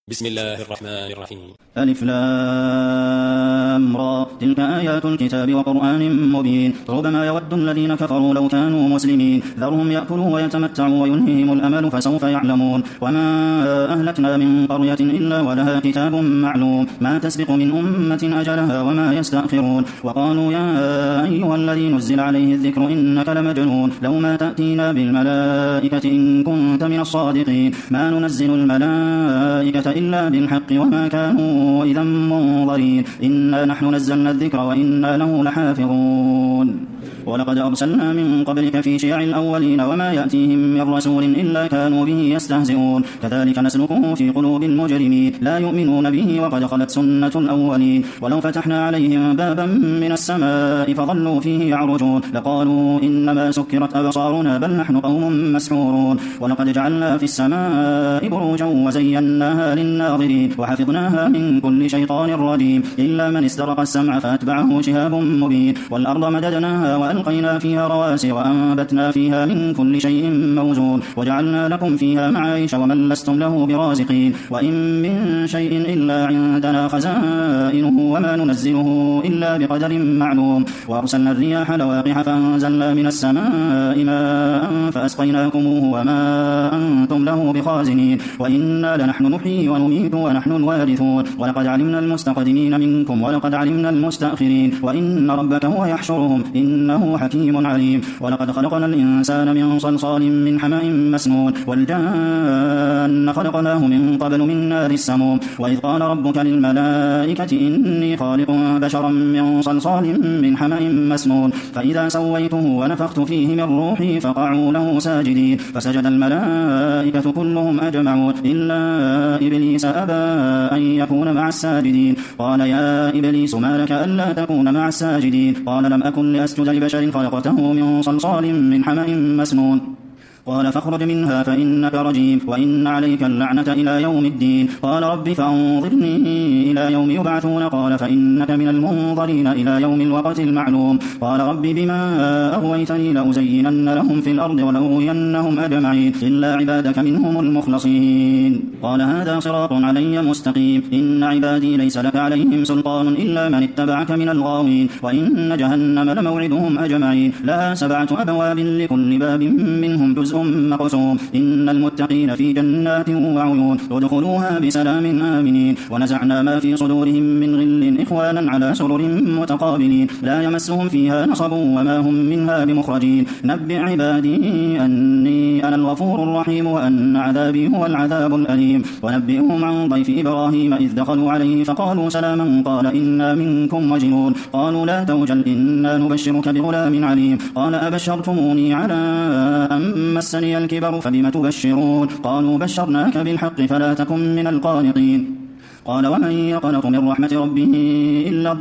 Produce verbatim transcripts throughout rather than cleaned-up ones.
بسم الله الرحمن الرحيم. ألف لام را تلك آيات الكتاب وقرآن مبين. ربما يود الذين كفروا لو كانوا مسلمين ذرهم يأكلوا ويتمتعوا ويلههم الأمل فسوف يعلمون. وما أهلكنا من قرية إلا ولها كتاب معلوم ما تسبق من أمة أجلها وما يستأخرون. وقالوا يا أيها الذي نزل عليه الذكر إنك لمجنون لو ما تأتينا بالملائكة إن كنت من الصادقين ما ننزل الملائكة إلا بالحق وما كانوا إذا منظرين إنا نحن نزلنا الذكر وإنا له لحافظون. ولقد أرسلنا من قبلك في شيع الأولين وما يأتيهم من رسول إلا كانوا به يستهزئون كذلك نسلكه في قلوب المجرمين لا يؤمنون به وقد خلت سنة الأولين. ولو فتحنا عليهم بابا من السماء فظلوا فيه يعرجون لقالوا إنما سكرت أبصارنا بل نحن قوم مسحورون. ولقد جعلنا في السماء بروجا وزيناها للناظرين وحفظناها من كل شيطان رجيم إلا من استرق السمع فأتبعه شهاب مبين. والأرض مددناها وألقينا فيها رواسي وأنبتنا فيها من كل شيء موزون وجعلنا لكم فيها معايش ومن لستم له برازقين. وإن من شيء إلا عندنا خزائنه وما ننزله إلا بقدر معلوم. وأرسلنا الرياح لواقح فأنزلنا من السماء ماء فأسقيناكموه وما أنتم له بخازنين وإنا لنحن نحيي ونميت ونحن الوارثون. ولقد علمنا المستقدمين منكم ولقد علمنا المستأخرين وإن ربك هو يحشرهم إنه حكيم عليم. ولقد خلقنا الإنسان من صلصال من حمأ مسنون والجان خلقناه من قبل من نار السموم. وإذ قال ربك للملائكة إني خالق بشرا من صلصال من حمأ مسنون فإذا سويته ونفخت فيه من روحي فقعوا له ساجدين فسجد الملائكة كلهم أجمعون إلا إبليس أبى أن يكون مع الساجدين قال يا إبليس ما لك ألا تكون مع الساجدين قال لم أكن لأسجد لبشر خلقته من صلصال من حمأ مسنون قال فاخرج منها فإنك رجيم وإن عليك اللعنة إلى يوم الدين. قال رب فأنظرني إلى يوم يبعثون قال فإنك من المنظرين إلى يوم الوقت المعلوم. قال رب بما أغويتني لأزينن لهم في الأرض ولأغوينهم أجمعين إلا عبادك منهم المخلصين. قال هذا صراط علي مستقيم إن عبادي ليس لك عليهم سلطان إلا من اتبعك من الغاوين وإن جهنم لموعدهم أجمعين لها سبعة أبواب لكل باب منهم جزء مقسوم إن المتقين في جنات وعيون ادخلوها بسلام آمنين. ونزعنا ما في صدورهم من غل إخوانا على سرر متقابلين لا يمسهم فيها نصب وما هم منها بمخرجين. نبئ عبادي أني أنا الغفور الرحيم وأن عذابي هو العذاب الأليم. ونبئهم عن ضيف إبراهيم إذ دخلوا عليه فقالوا سلاما قال إنا منكم وجلون قالوا لا توجل إنا نبشرك بغلام عليم قال أبشرتموني على أن مسني الكبر فبم تبشرون قالوا بشرناك بالحق فلا تكن من القانطين. قال ومن يقنط من رحمة ربه إلا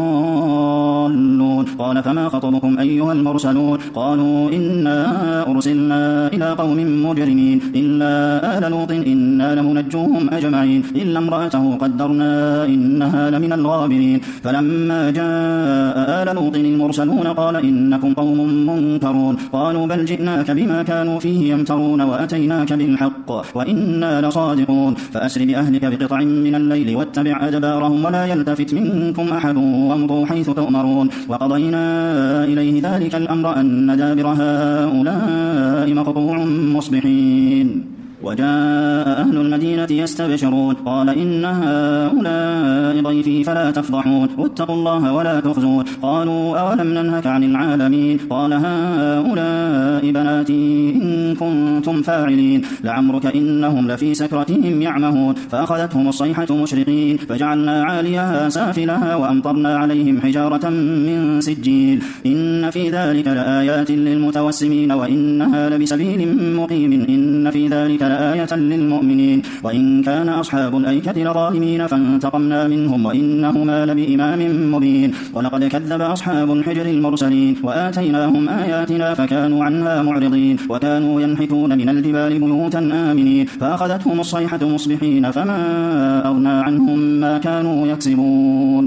الضالون. قال فما خطبكم أيها المرسلون قالوا إنا أرسلنا إلى قوم مجرمين إلا آل لوط إنا لمنجوهم أجمعين إلا امرأته قدرنا إنها لمن الغابرين. فلما جاء آل لوط المرسلون قال إنكم قوم منكرون قالوا بل جئناك بما كانوا فيه يمترون وأتيناك بالحق وإنا لصادقون. فأسر بأهلك بقطع من الليل واتبع أدبارهم ولا يلتفت منكم أحد وامضوا حيث تؤمرون. وقضينا إليه ذلك الأمر أن دابر هؤلاء مقطوع مصبحين. وجاء أهل المدينة يستبشرون قال إن هؤلاء ضيفي فلا تفضحون واتقوا الله ولا تخزون. قالوا أولم ننهك عن العالمين قال هؤلاء بناتي إن كنتم فاعلين لعمرك إنهم لفي سكرتهم يعمهون. فأخذتهم الصيحة مشرقين فجعلنا عاليها سافلها وأمطرنا عليهم حجارة من سجيل إن في ذلك لآيات للمتوسمين وإنها لبسبيل مقيم إن في ذلك آية للمؤمنين. وإن كان أصحاب الأيكة لظالمين فانتقمنا منهم وإنهما لبإمام مبين. ولقد كذب أصحاب الحجر المرسلين وآتيناهم آياتنا فكانوا عنها معرضين وكانوا ينحتون من الجبال بيوتا آمنين فأخذتهم الصيحة مصبحين فما أغنى عنهم ما كانوا يكسبون.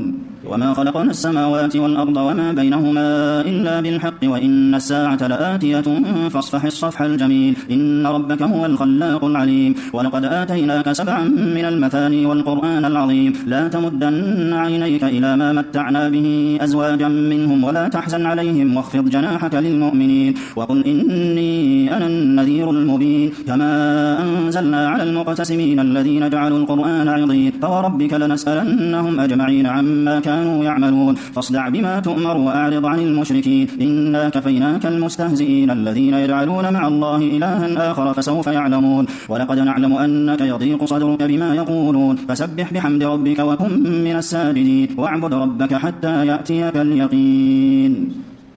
وما خلقنا السماوات والأرض وما بينهما إلا بالحق وإن الساعة لآتية فاصفح الصفح الجميل إن ربك هو الخلاق العليم ولقد آتيناك سبعا من المثاني والقرآن العظيم لا تمدن عينيك إلى ما متعنا به أزواجا منهم ولا تحزن عليهم واخفض جناحك للمؤمنين وقل إني أنا النذير المبين كما أنزلنا على المقتسمين الذين جعلوا القرآن عضين فوربك لنسألنهم أجمعين عما كانوا يعملون فاصدع بما تؤمر وأعرض عن المشركين إنا كفيناك المستهزئين الذين يجعلون مع الله إلها آخر فسوف يعلمون ولقد نعلم أنك يضيق صدرك بما يقولون فسبح بحمد ربك وكن من الساجدين واعبد ربك حتى يأتيك اليقين